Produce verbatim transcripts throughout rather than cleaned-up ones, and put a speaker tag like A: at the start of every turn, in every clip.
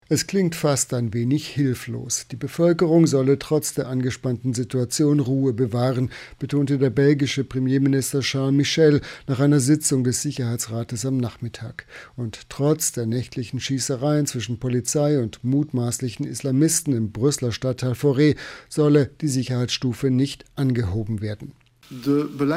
A: Es klingt fast ein wenig hilflos. Die Bevölkerung solle trotz der angespannten Situation Ruhe bewahren, betonte der belgische Premierminister Charles Michel nach einer Sitzung des Sicherheitsrates am Nachmittag. Und trotz der nächtlichen Schießereien zwischen Polizei und mutmaßlichen Islamisten im Brüsseler Stadtteil Forêt solle die Sicherheitsstufe nicht angehoben werden.
B: Die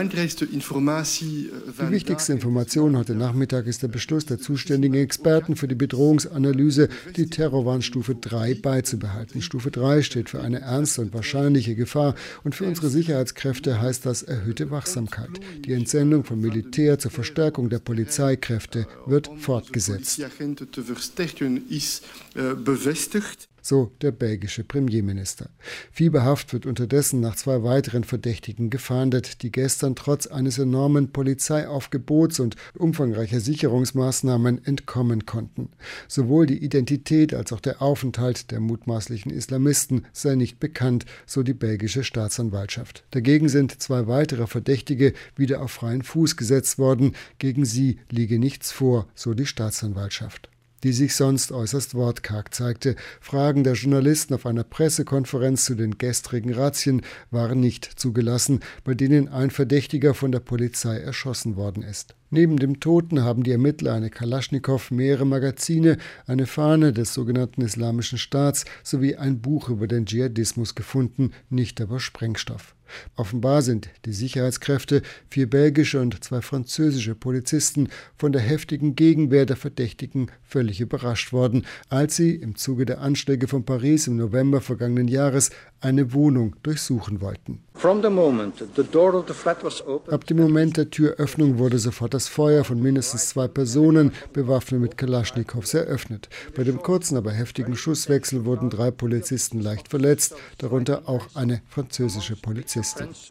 A: wichtigste Information heute Nachmittag ist der Beschluss der zuständigen Experten für die Bedrohungsanalyse, die Terrorwarnstufe drei beizubehalten. Stufe drei steht für eine ernste und wahrscheinliche Gefahr und für unsere Sicherheitskräfte heißt das erhöhte Wachsamkeit. Die Entsendung von Militär zur Verstärkung der Polizeikräfte wird fortgesetzt. So der belgische Premierminister. Fieberhaft wird unterdessen nach zwei weiteren Verdächtigen gefahndet, die gestern trotz eines enormen Polizeiaufgebots und umfangreicher Sicherungsmaßnahmen entkommen konnten. Sowohl die Identität als auch der Aufenthalt der mutmaßlichen Islamisten sei nicht bekannt, so die belgische Staatsanwaltschaft. Dagegen sind zwei weitere Verdächtige wieder auf freien Fuß gesetzt worden. Gegen sie liege nichts vor, so die Staatsanwaltschaft, die sich sonst äußerst wortkarg zeigte. Fragen der Journalisten auf einer Pressekonferenz zu den gestrigen Razzien waren nicht zugelassen, bei denen ein Verdächtiger von der Polizei erschossen worden ist. Neben dem Toten haben die Ermittler eine Kalaschnikow, mehrere Magazine, eine Fahne des sogenannten Islamischen Staats sowie ein Buch über den Dschihadismus gefunden, nicht aber Sprengstoff. Offenbar sind die Sicherheitskräfte, vier belgische und zwei französische Polizisten, von der heftigen Gegenwehr der Verdächtigen völlig überrascht worden, als sie im Zuge der Anschläge von Paris im November vergangenen Jahres eine Wohnung durchsuchen wollten. Ab dem Moment der Türöffnung wurde sofort das Feuer von mindestens zwei Personen, bewaffnet mit Kalaschnikows, eröffnet. Bei dem kurzen, aber heftigen Schusswechsel wurden drei Polizisten leicht verletzt, darunter auch eine französische Polizistin.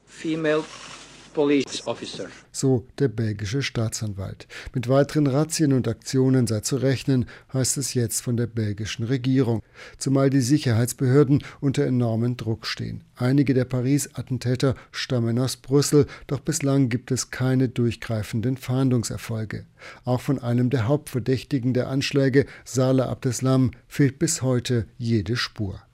A: So der belgische Staatsanwalt. Mit weiteren Razzien und Aktionen sei zu rechnen, heißt es jetzt von der belgischen Regierung, zumal die Sicherheitsbehörden unter enormen Druck stehen. Einige der Paris-Attentäter stammen aus Brüssel, doch bislang gibt es keine durchgreifenden Fahndungserfolge. Auch von einem der Hauptverdächtigen der Anschläge, Salah Abdeslam, fehlt bis heute jede Spur.